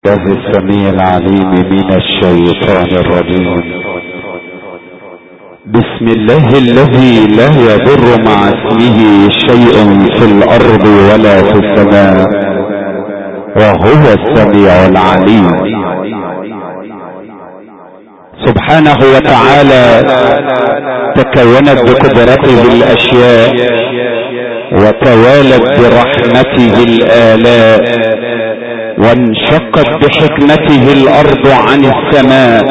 الله السميع العليم من الشيطان الرجيم. بسم الله الذي لا يضر مع اسمه شيء في الارض ولا في السماء وهو السميع العليم. سبحانه وتعالى تكونت بقدرته الاشياء وتوالت برحمته الالاء وانشقت بحكمته الارض عن السماء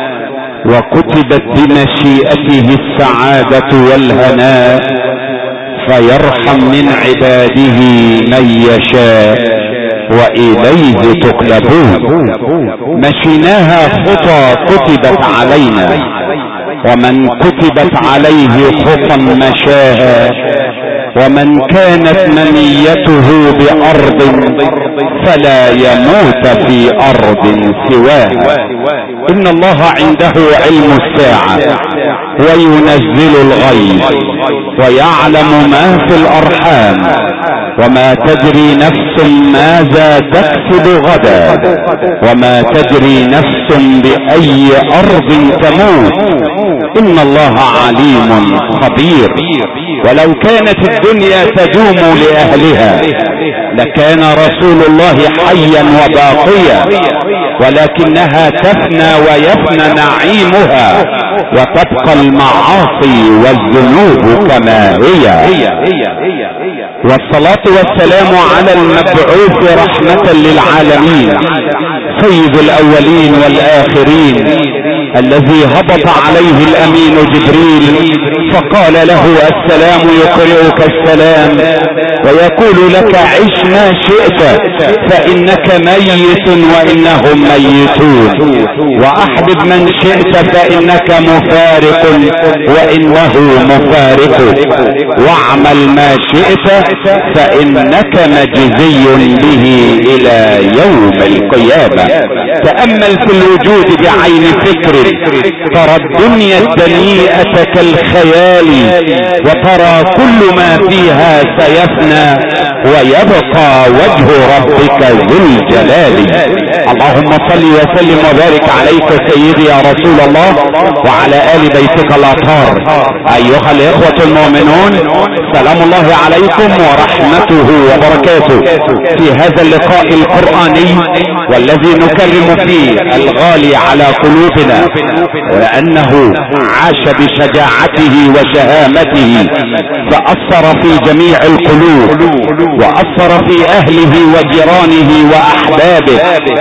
وكتبت بمشيئته السعادة والهناء فيرحم من عباده من يشاء واليه تقلبون. مشيناها خطى كتبت علينا ومن كتبت عليه خطى مشاها ومن كانت منيته بارض فلا يموت في ارض سواها. ان الله عنده علم الساعة وينزل الغيث ويعلم ما في الارحام وما تدري نفس ماذا تكسب غدا وما تدري نفس باي ارض تموت. ان الله عليم خبير. ولو كانت الدنيا تدوم لاهلها لكان رسول الله حيا وباقيا ولكنها تفنى ويفنى نعيمها وتبقى المعاصي والذنوب كما هي. والصلاة والسلام على المبعوث رحمة للعالمين سيد الاولين والاخرين الذي هبط عليه الامين جبريل فقال له السلام يقرئك السلام ويقول لك عش ما شئت فانك ميت وانهم ميتون واحبب من شئت فانك مفارق وانه مفارق واعمل ما شئت فانك مجزي به الى يوم القيامة. تأمل في الوجود بعين فكر ترى الدنيا الدنيئة كالخيال وترى كل ما فيها سيفنى ويبقى وجه ربك ذو الجلال. اللهم صل وسلم وبارك عليك سيدي يا رسول الله وعلى آل بيتك الأطهار. أيها الإخوة المؤمنون سلام الله عليكم ورحمته وبركاته في هذا اللقاء القرآني والذي نكرم فيه الغالي على قلوبنا لأنه عاش بشجاعته وشهامته فأثر في جميع القلوب وأثر في أهله وجيرانه وأحبابه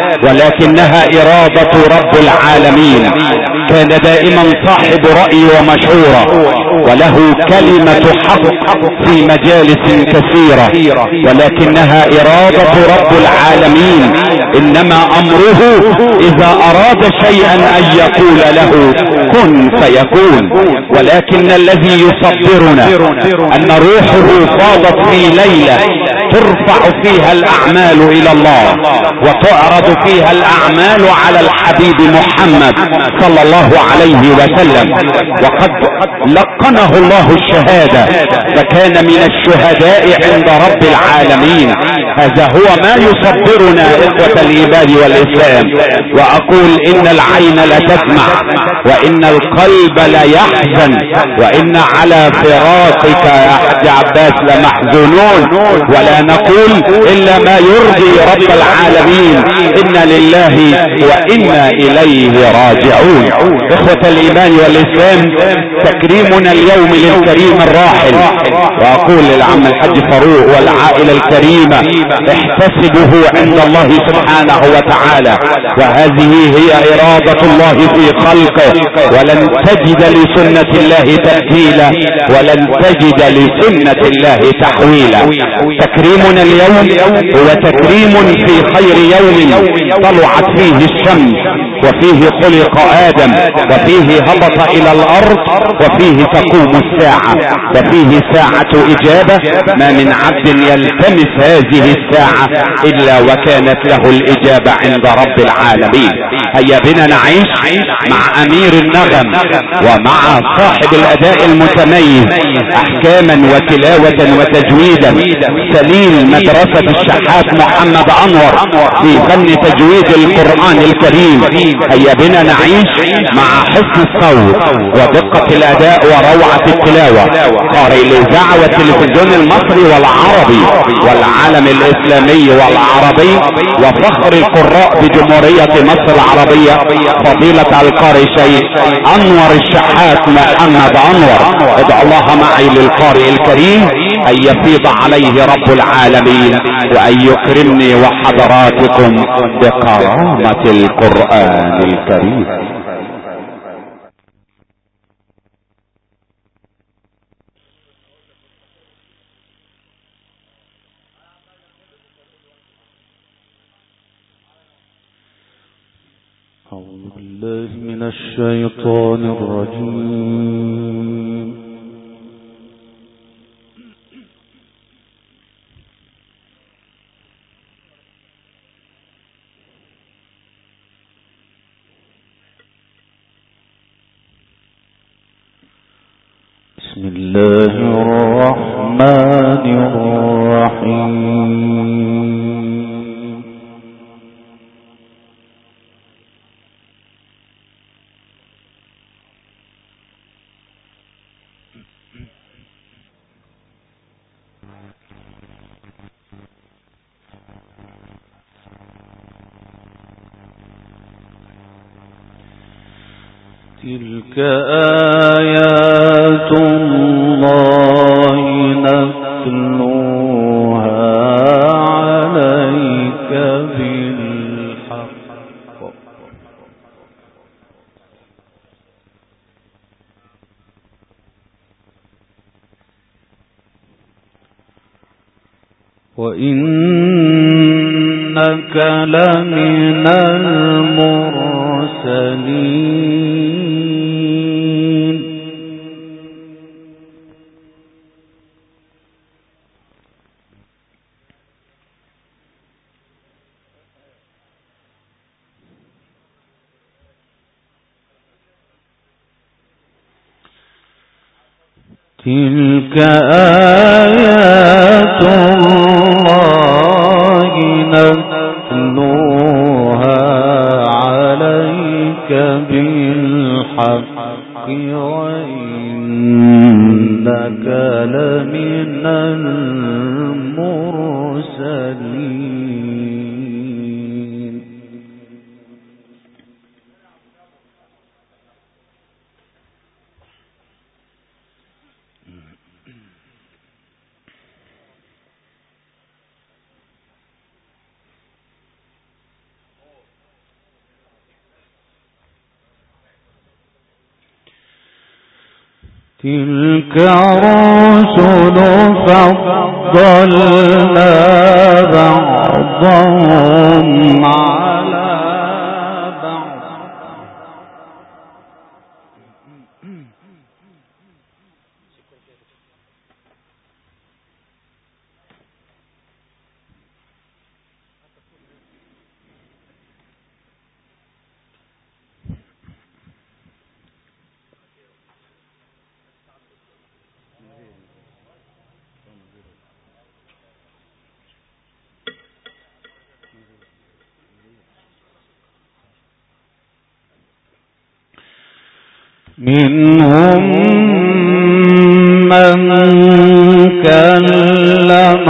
ولكنها إرادة رب العالمين. كان دائما صاحب رأي ومشورة وله كلمة حق في مجالس كثيرة ولكنها إرادة رب العالمين. إنما أمره إذا أراد شيئا أن يقول له كن فيكون. ولكن الذي يصبرنا أن روحه فاضت في ليلة ترفع فيها الأعمال إلى الله وتعرض فيها الأعمال على الحبيب محمد صلى الله عليه وسلم وقد لقنه الله الشهادة فكان من الشهداء عند رب العالمين. هذا هو ما يصبرنا إخوة الإيمان والإسلام. وأقول إن العين لتدمع وإن القلب ليحزن وإن على فراقك يا حاج عباس لمحزونون ولا نقول إلا ما يرضي رب العالمين. إنا لله وإنا إليه راجعون. إخوة الإيمان والإسلام تكريمنا اليوم للكريم الراحل وأقول للعم الحاج فاروق والعائلة الكريمة احتسبه عند الله سبحانه وتعالى وهذه هي إرادة الله في خلقه ولن تجد لسنة الله تبديلا ولن تجد لسنة الله تحويلا. تكريمنا اليوم هو تكريم في خير يوم طلعت فيه الشمس وفيه خلق آدم وفيه هبط إلى الأرض وفيه تقوم الساعة وفيه ساعة إجابة. ما من عبد يلتمس هذه الساعة إلا وكانت له الإجابة عند رب العالمين. هيا بنا نعيش مع أمير النغم ومع صاحب الأداء المتميز أحكاما وتلاوة وتجويدا سليما الجميل مدرسة الشحات محمد انور في فن تجويد القرآن الكريم. هيا بنا نعيش مع حسن الصوت ودقة الاداء وروعة التلاوة. قارئ الاذاعة والتلفزيون المصري والعربي والعالم الاسلامي والعربي وفخر القراء بجمهورية مصر العربية فضيلة القارئ شيخ انور الشحات محمد انور. ادعو الله معي للقارئ الكريم ان يفيض عليه رب العالمين وان يكرمني وحضراتكم بكرامة القرآن الكريم. أعوذ بالله من الشيطان الرجيم. بسم الله الرحمن الرحيم. تلك آيات الله نتلوها عليك بالحق وإنك لمن المرسلين. تلك آيات الله نتلوها عليك بالحق وإنك لمن المرسلين. تلك الرسل فضلنا بعضهم على بعض منهم من كلم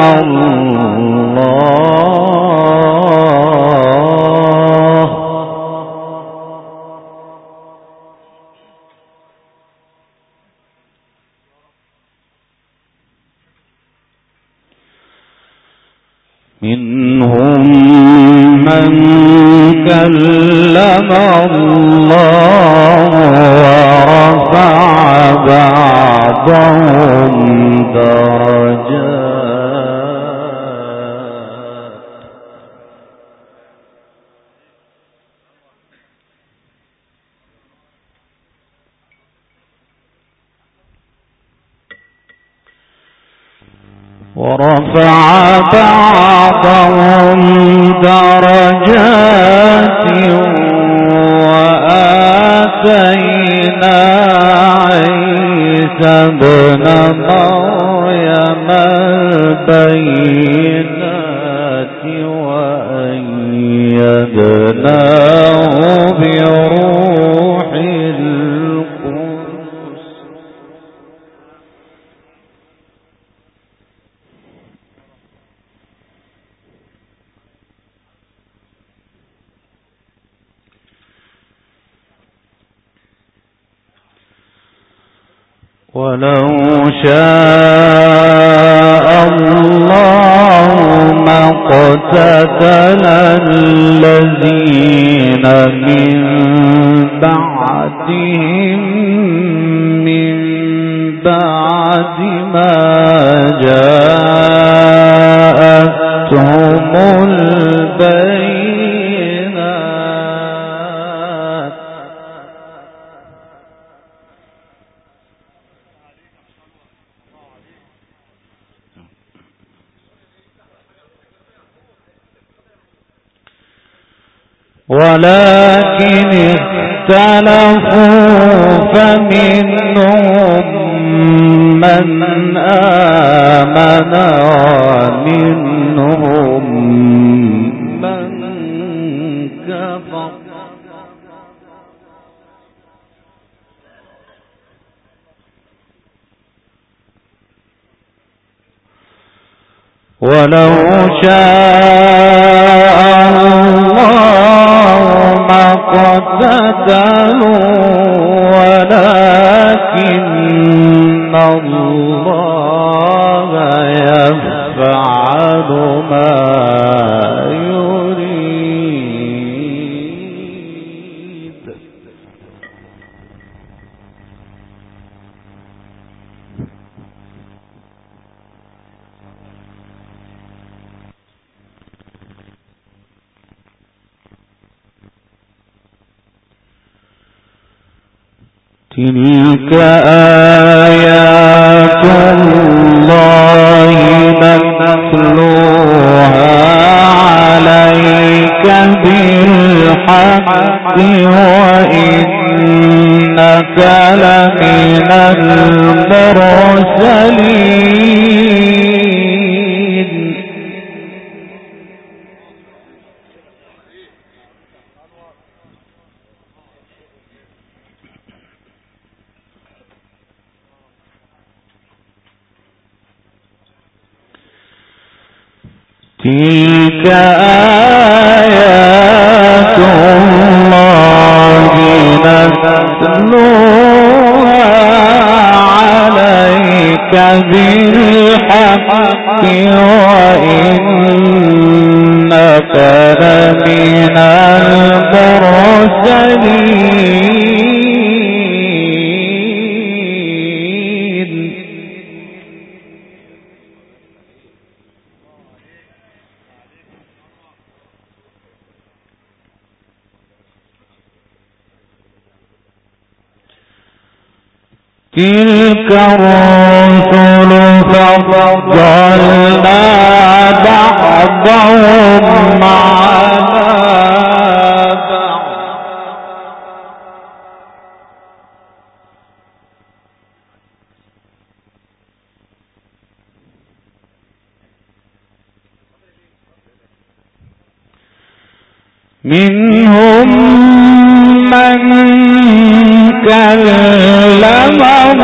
الله منهم من كلم الله ورفع بعضهم درجات وآتينا عيسى ابن مريم البينات بروح القدس. ولو شاء الله ما اقتتل الذين من بعدهم من بعد ما جاءتهم البينات ولكن اختلفوا فمنهم من آمن ومنهم من كفر ولو شاء الله ما اقتتلوا ولكن الله يفعل ما يريد. تلك آيات الله نتلوها عليك بالحق وإنك لمن المرسلين. تلك آيات الله نتلوها عليك بالحق وإنك لمن المرسلين. تلك الرسل فضلنا بعضهم على بعض منهم من كلم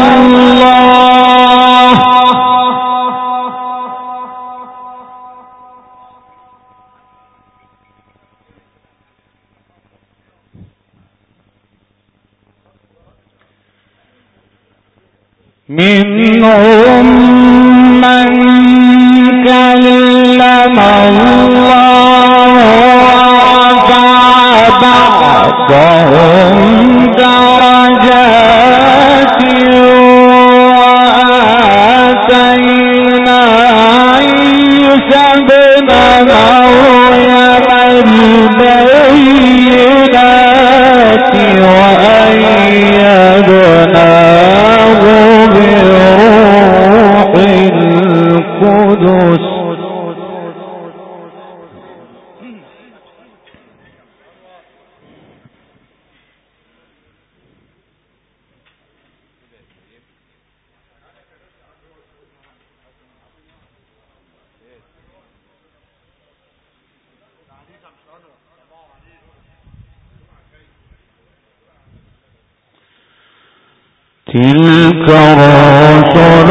الله منهم من كلم الله بعضهم درجات وآتينا عيسى ابن مريم البينات وأيدناه بروح تلك الرسل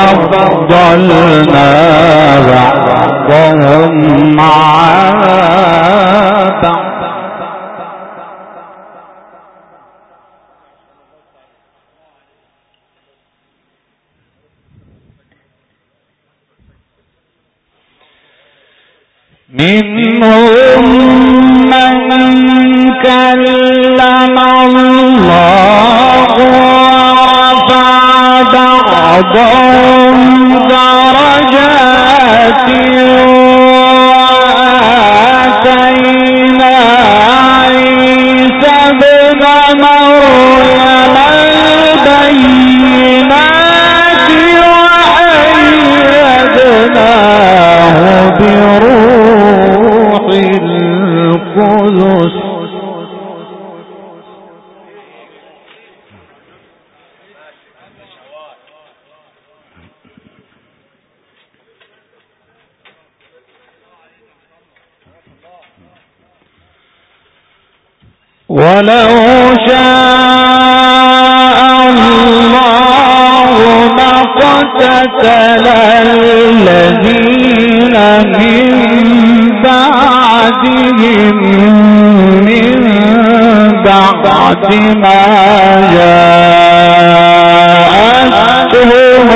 فضلنا بعضهم على بعض منهم من كلم الله ورفع بعضهم درجات وآتينا عيسى ابن مريم البينات وأيدناه بروح القدس ولو شاء الله ما اقتتل الذين من بعدهم من بعد ما جاءتهم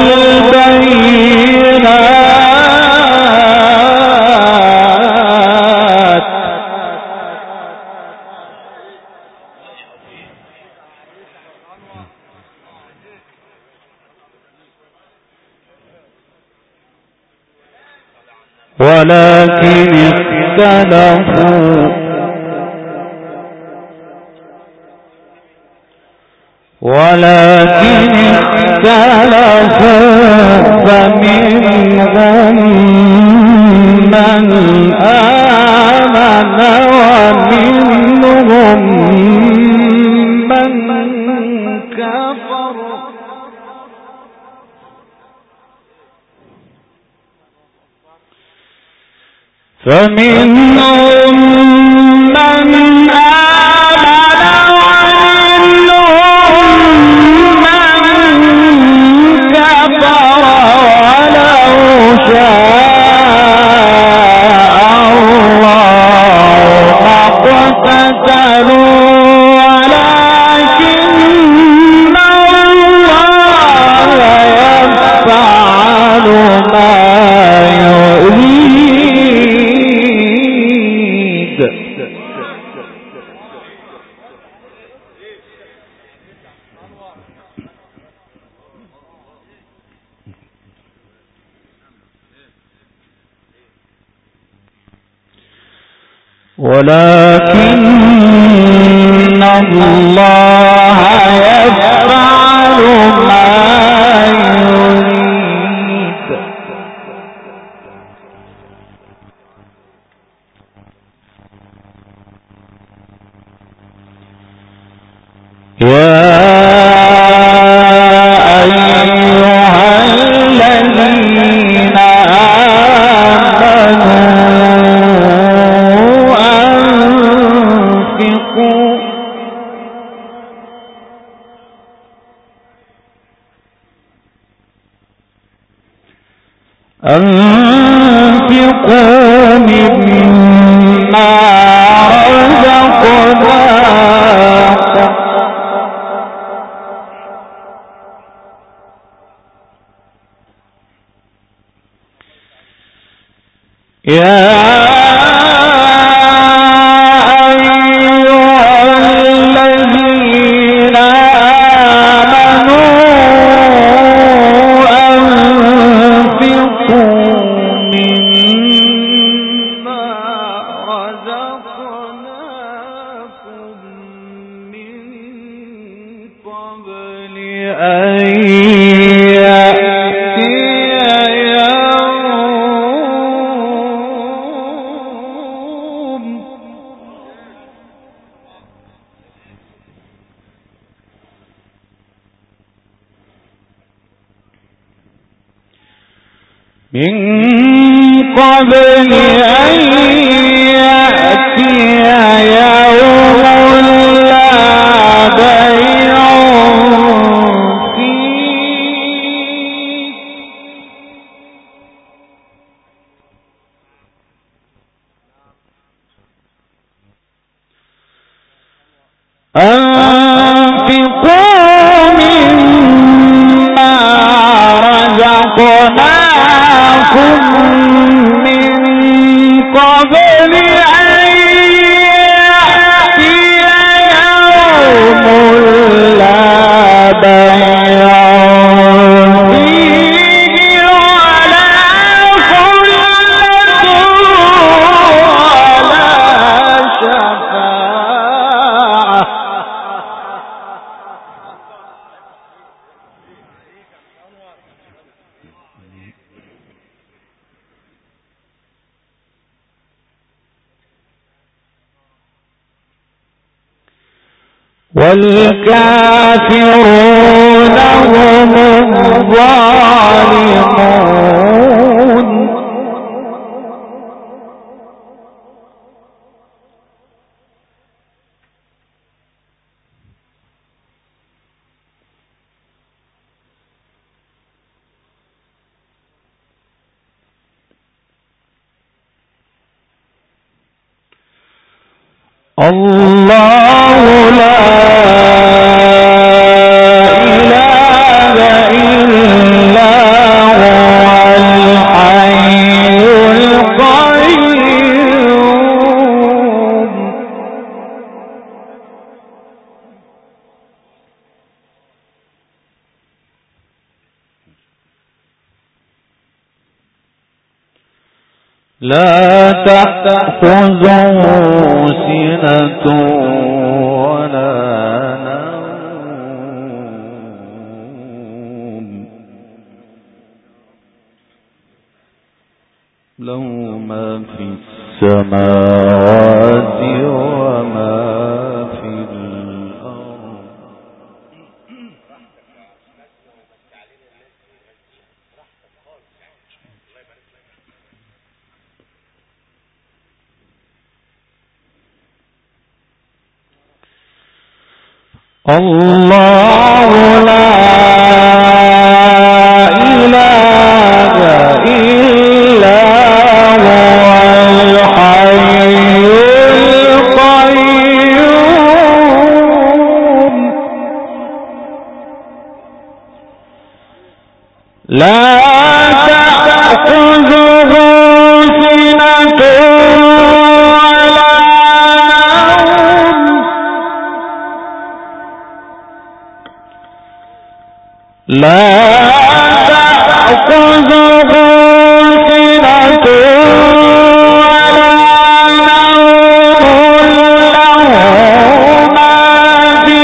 البينات ولكن اختلفوا فمنهم من آمن ومنهم من كفر فمنهم من آمن ومنهم من كفر ولو شاء الله ما اقتتلوا ولكن الله يفعل ما يريد. ولكن الله يفعل ما يريد. يا أيها الذين أنفقوا مما رزقناكم يا من قبل أن يأتي يوم لا بيع أنفقوا مما رزقناكم من قبل أن يأتي يوم لا بيع فيه ولا خلة ولا شفاعة. والكافرون هم الظالمون. الله لا إله إلا هو الحي القيوم. لا تأخذه سنة ولا نوم، له ما في السماوات وما في الأرض. الله لا إله إلا هو الحي القيوم. لا تأخذه سنة ولا نوم، لا تأخذه سنة ولا نوم، له ما في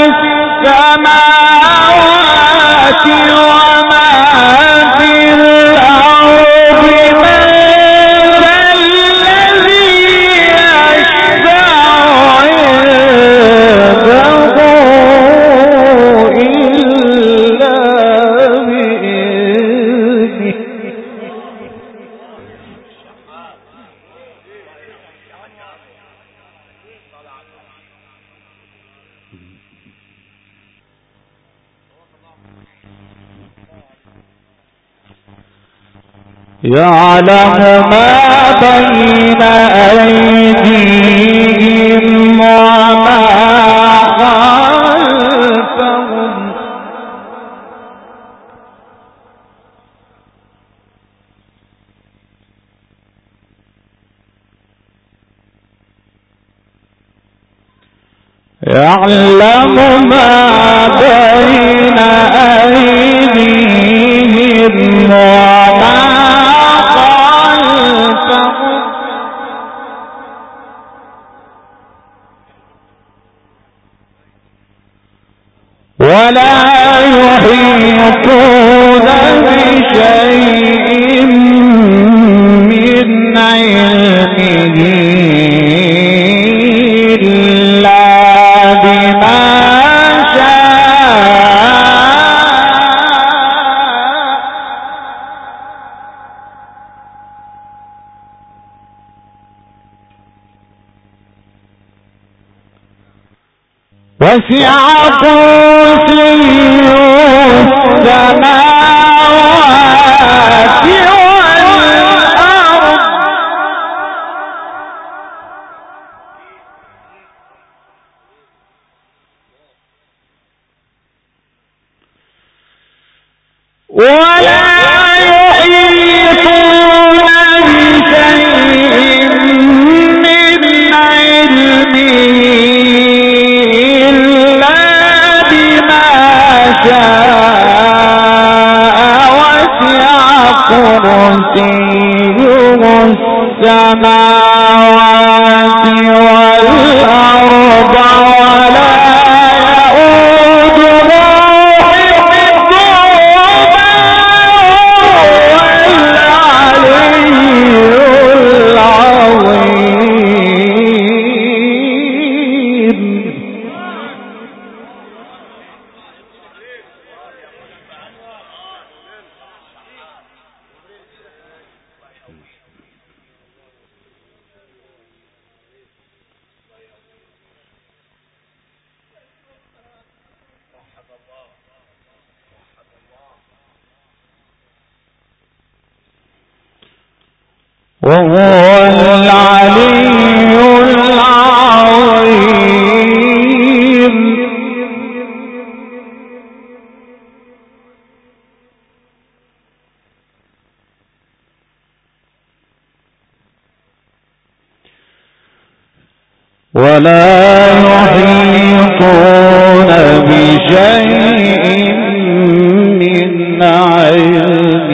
السماوات وما في الأرض. من ذا الذي يشفع عنده إلا بإذنه. يعلم ما بين أيديهم وما خلفهم، يعلم ما بين أيديهم وما خلفهم، ولا يحيطون بشيء من علمه إلا بما وسع كرسيه السماوات والأرض ولا يحيطون بشيء من علمه إلا بما شاء وسع كرسيه السماوات والأرض ولا وهو العلي العظيم. ولا يحيطون بشيء من علمه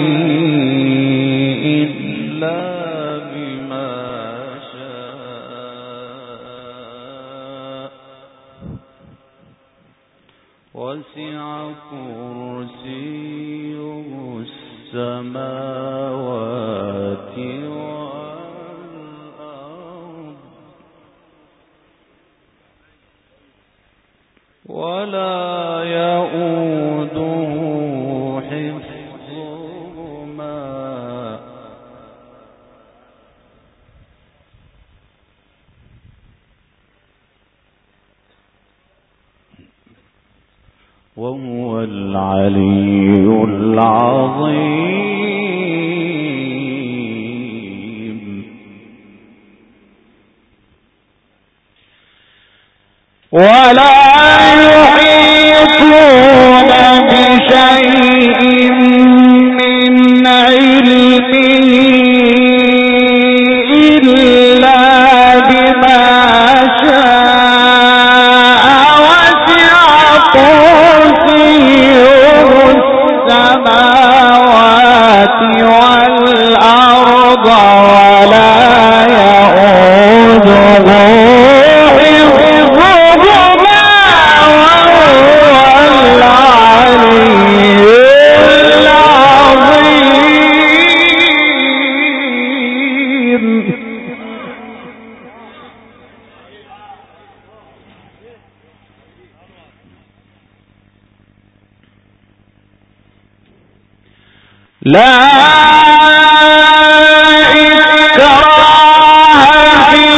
وسع كرسيه السماوات والأرض ولا يؤوده حفظهما وهو العلي العظيم. ولا يحيطون بشيء من علمه إلا بما شاء وسع كرسيه السماوات والأرض ولا يؤوده حفظهما وهو العلي العظيم. لا إكراه في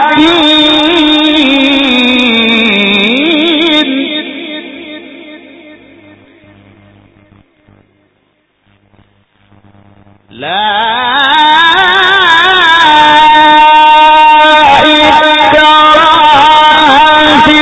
الدين. لا إكراه في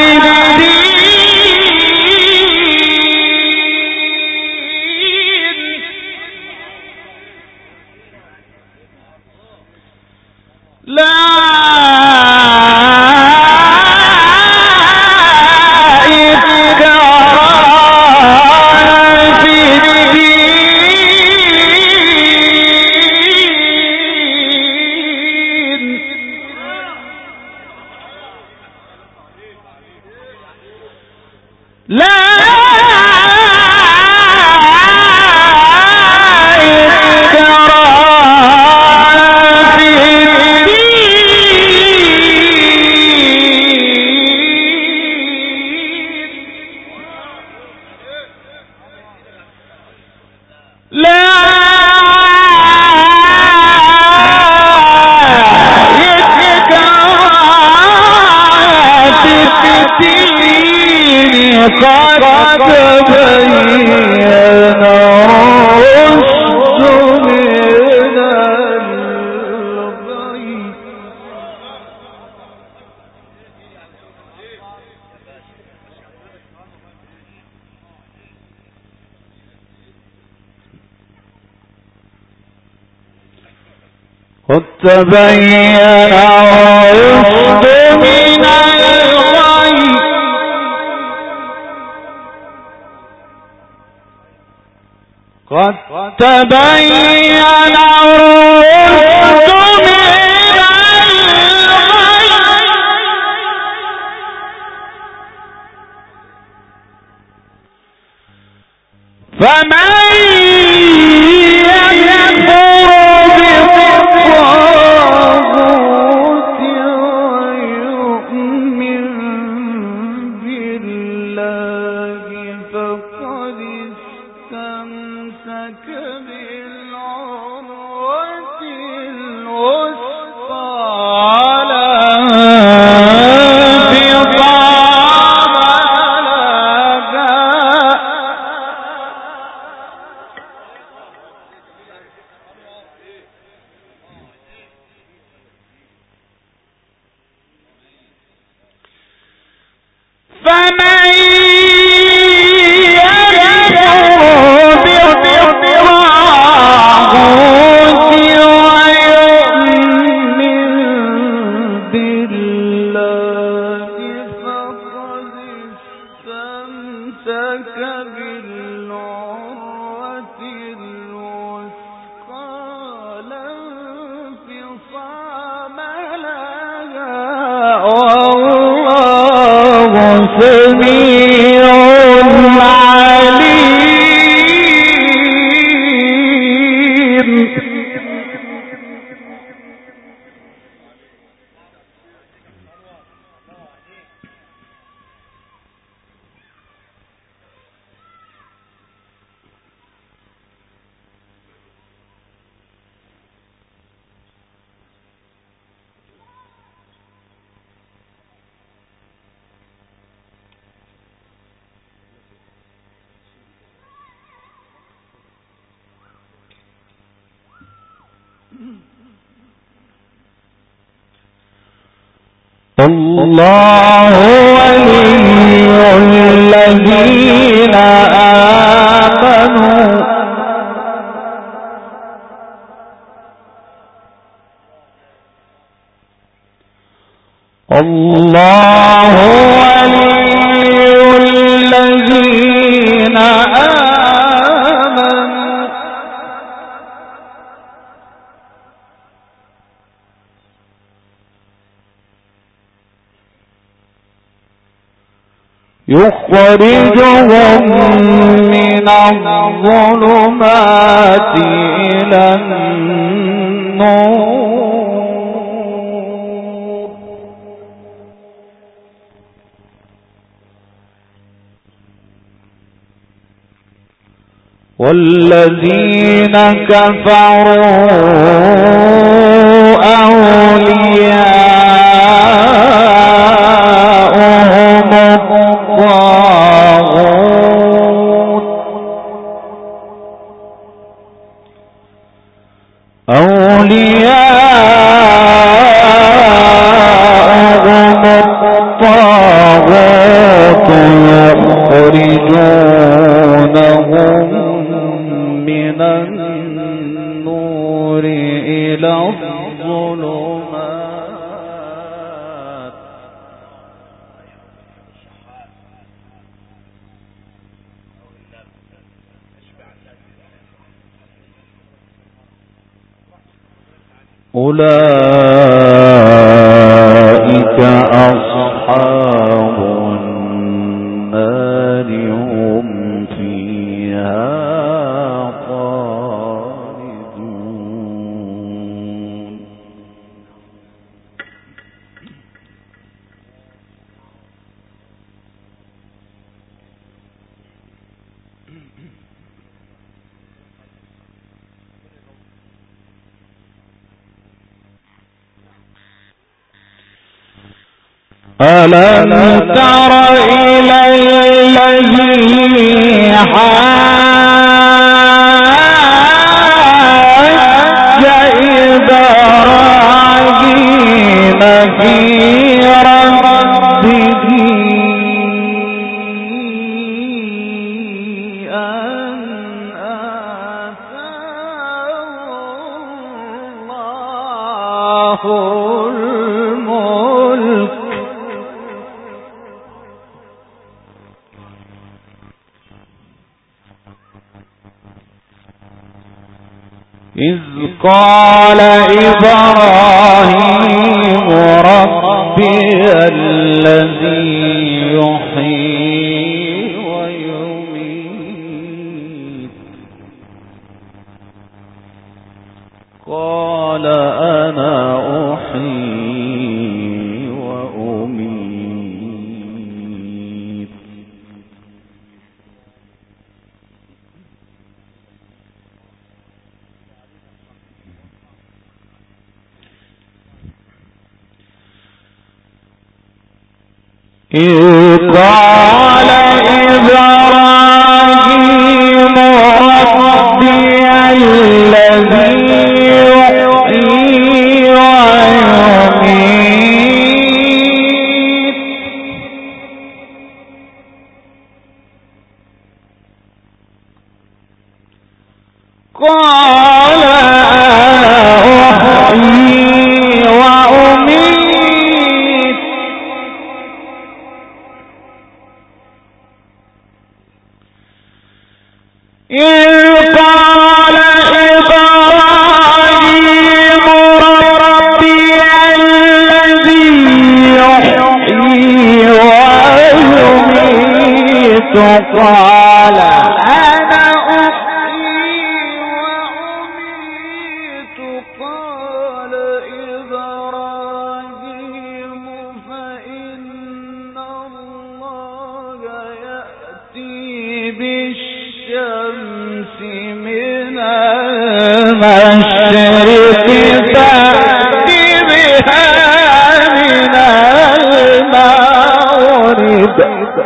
قد تبين الرشد من الغي قد تبين الرشد من الغي فمن الله ولي الذين آمنوا الله ولي الذين آمنوا يخرجهم من الظلمات إلى النور والذين كفروا أولياؤهم الطاغوت يخرجونهم من النور إلى الظلمات أولئك أصحاب النار هم فيها خالدون ألم تر إلى الذي حاج إبراهيم في ربه أن آتاه الله إذ قال إبراهيم ربي الذي يحيي ويميت قال أنا أحيي وأميت إذ قال إبراهيم ربي الذي يحيي ويميت قال أحيي وأميت إذ قال إبراهيم ربي الذي يحيي ويميت قال أنا أحيي وأميت قال إبراهيم فإن الله يأتي بالشمس من المشرق تأتي بها من المغرب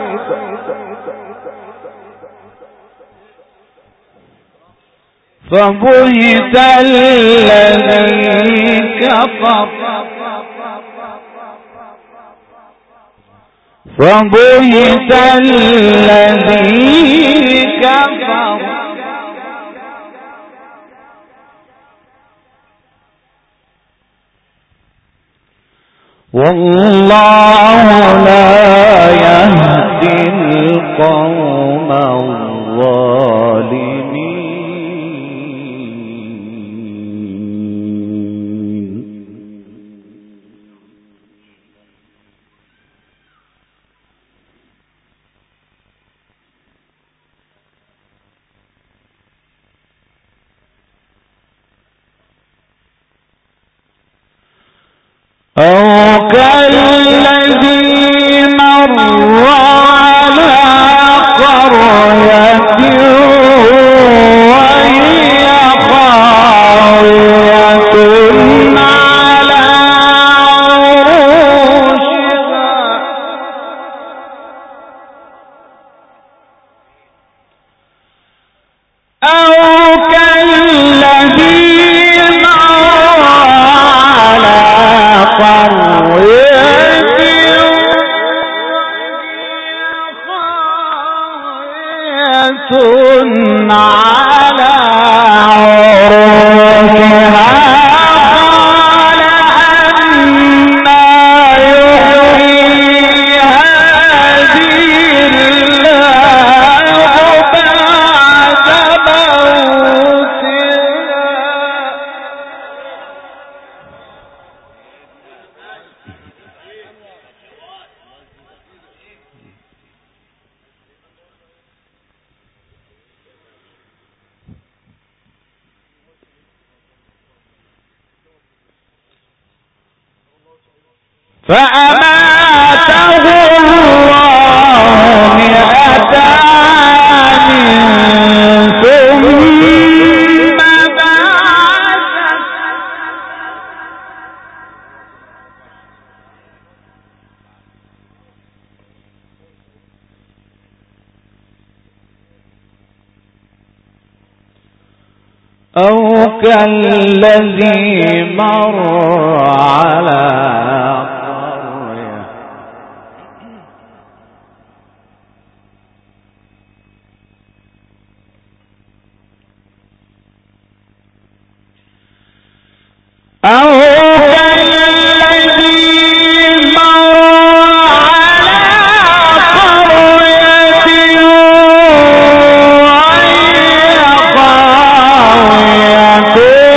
فبهت الذي كفر فبهت الذي كفر والله لا يهدي القوم الظالمين أو كالذي مر على قرية وهي خاوية على عروشها أو كالذي مر على قرية على عروشها قال أنى يحيي هذه الله بعد موتها فأماته الله 100 عام ثم بعثه أو كالذي مر على أو كالذي مر على قرية وهي خاوية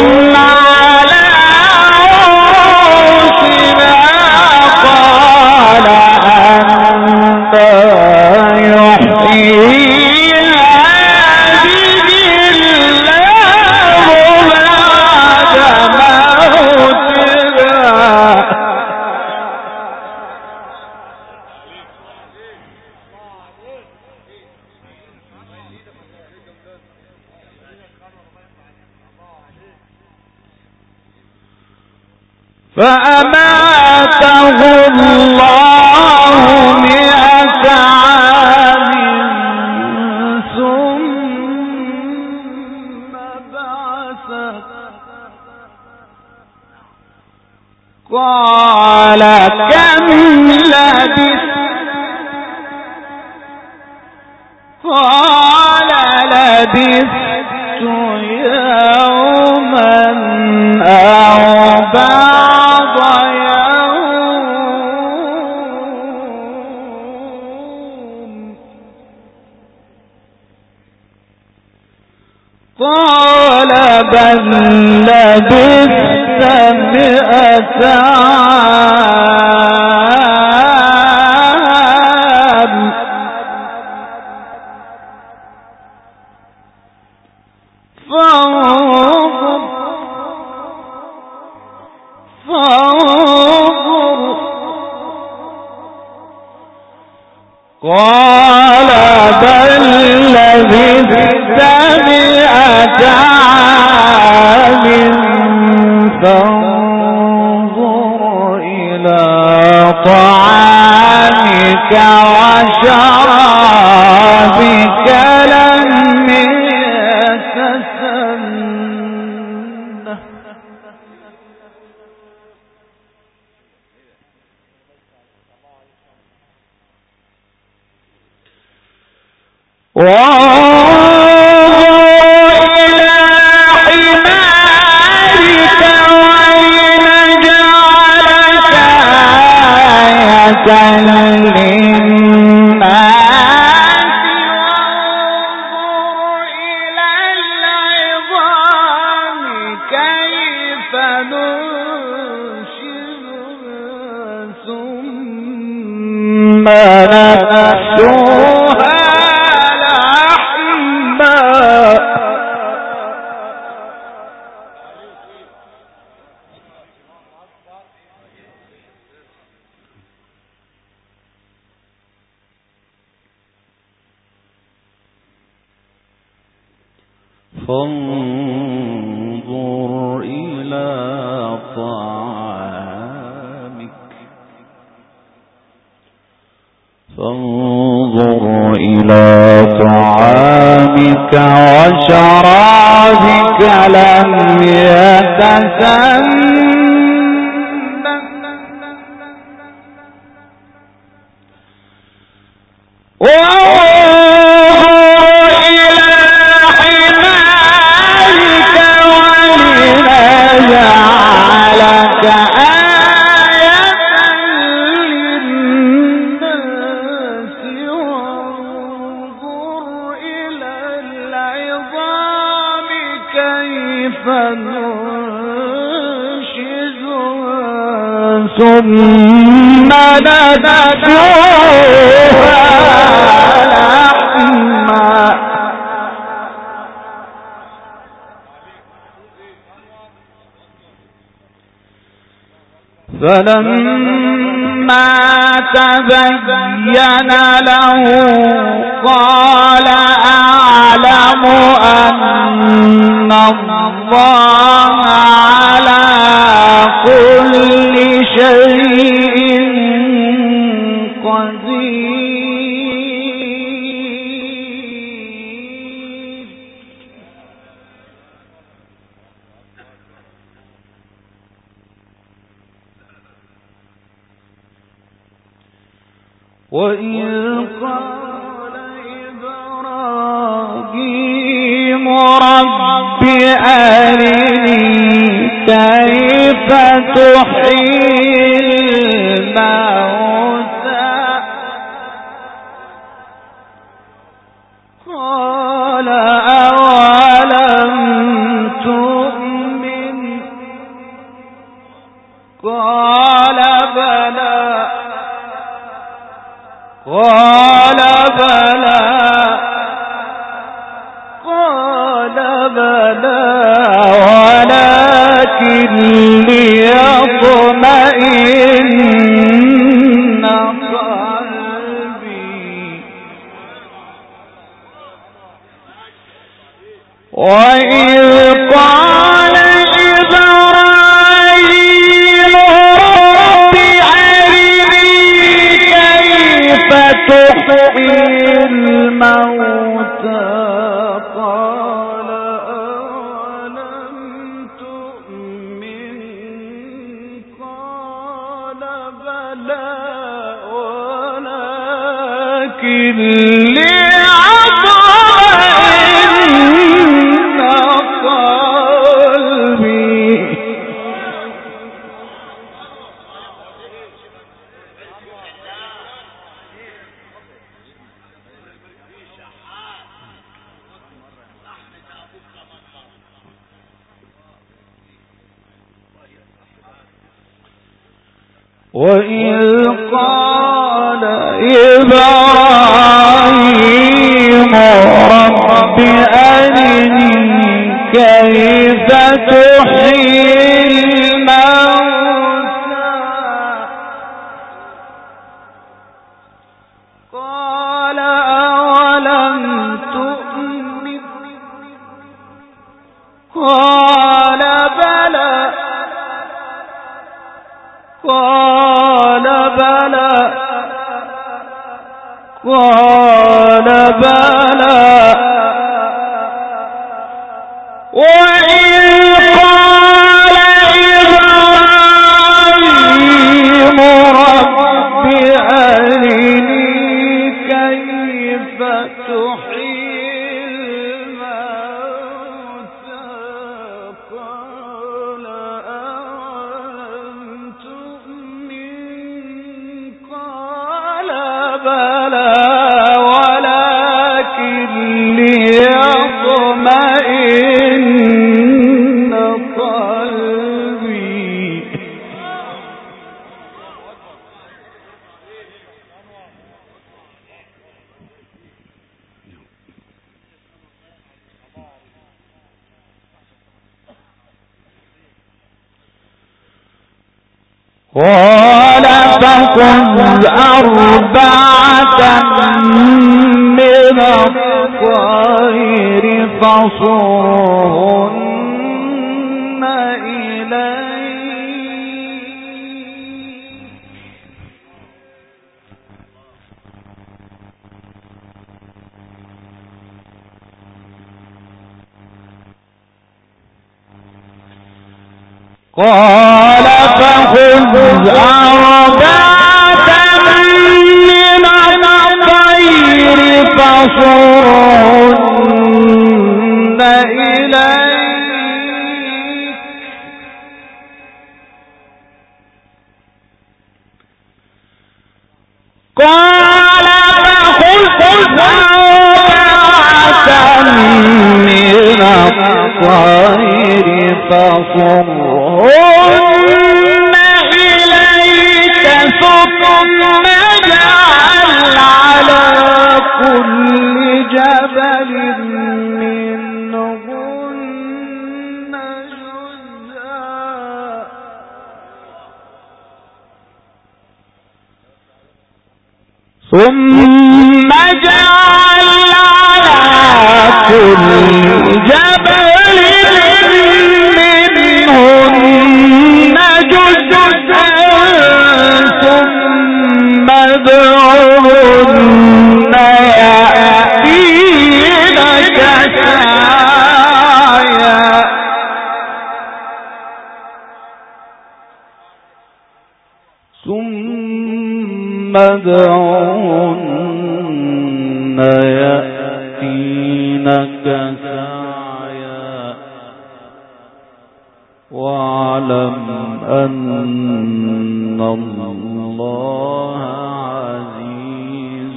فأماته الله 100 عام ثم بعثه قال كم لبثت قال لبثت يوما أو بعض يوم قال بل لبثت 100 عام قال بل لبثت 100 عام فانظر إلى طعامك وشرابك لم يتسنه وانظر إلى حمارك ولنجعلك آية للناس وانظر إلى العظام كيف ننشزها ثم نكسوها فانظر إلى طعامك وشرابك لم يتسنه ثم نكسوها لحما فلما تبين له قال أعلم أن الله على كل شيء قدير وإذ قال إبراهيم رب أرني كيف تحيي الموتى قال أولم تؤمن قال بلى قال بلى ولكن ليطمئن قلبي وإذ قال إبراهيم تحيي الموتى قال أولم تؤمن قال بلى ولكن ليطمئن قلبي. وإذ قال إبراهيم رب أرني كيف تحيي الموتى قال أولم تؤمن قال بلى قال بلى وإذ قال إبراهيم رب أرني كيف تحيي الموتى قال أولم تؤمن قال بلى ولكن ليطمئن قلبي. قال فخذ أربعة من الطير فصرهن إليك قال فخذ أربعة من الطير فصرهن إليك قال فخذ أربعة من الطير فصرهن إليك ثم اجعل على كل جبل منهن جزءا ثم اجعل على كل جبل منهن جزءا ثم ادعهن يأتينك سعيا ثم ادعهن يأتينك سعيا واعلم أن الله عزيز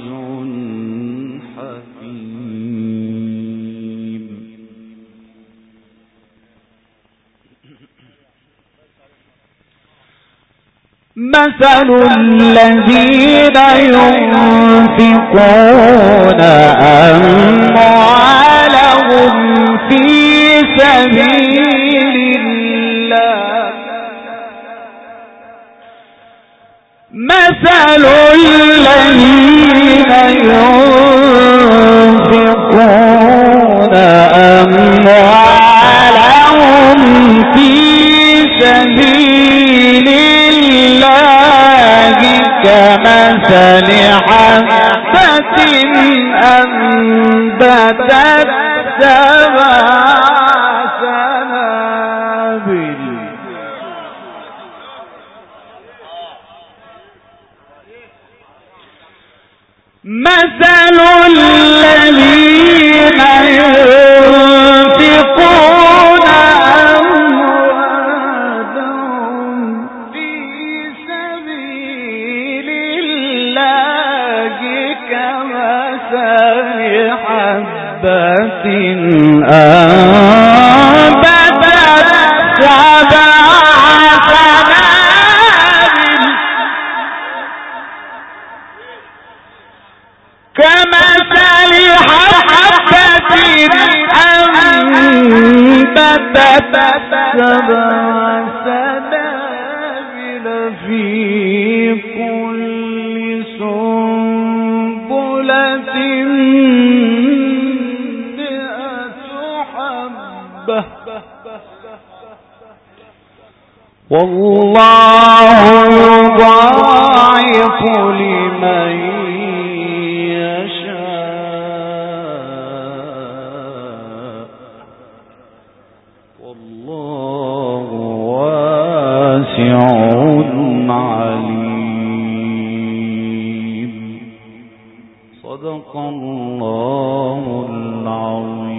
حكيم. مثل الذين ينفقون أموالهم في سبيل الله مثل الذين ينفقون أموالهم في سبيل الله كمثل حبة أنبتت 7 سنابل مثل الذين ينفقون أموالهم في سبيل الله كمثل حبة أنبتت 7 سنابل كمثل حبة أنبتت 7 سنابل في كل سنبلة 100 حبة والله يضاعف لمن يشاء والله واسع عليم. صدق الله العظيم.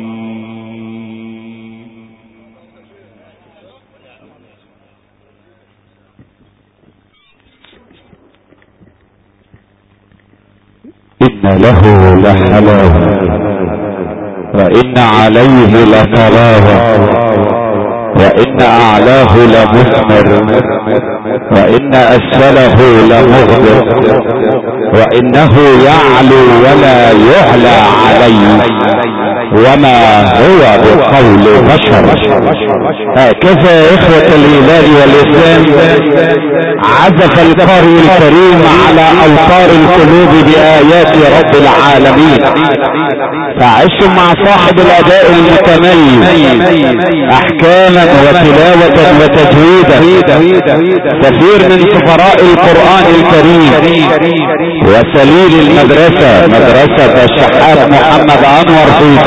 إن له لحلاوة وإن عليه لطلاوة وإن أعلاه لمثمر وإن أسفله لمغدر وإنه يعلو ولا يعلى عليه وما هو بقول بشر. هكذا إخوة الإيمان والإسلام عزف القارئ الكريم على أوتار القلوب بآيات رب العالمين. فعشتم مع صاحب الأداء المتميز أحكاما وتلاوة وتجويدا، سفير من سفراء القرآن الكريم وسليل المدرسة مدرسة الشحات محمد أنور في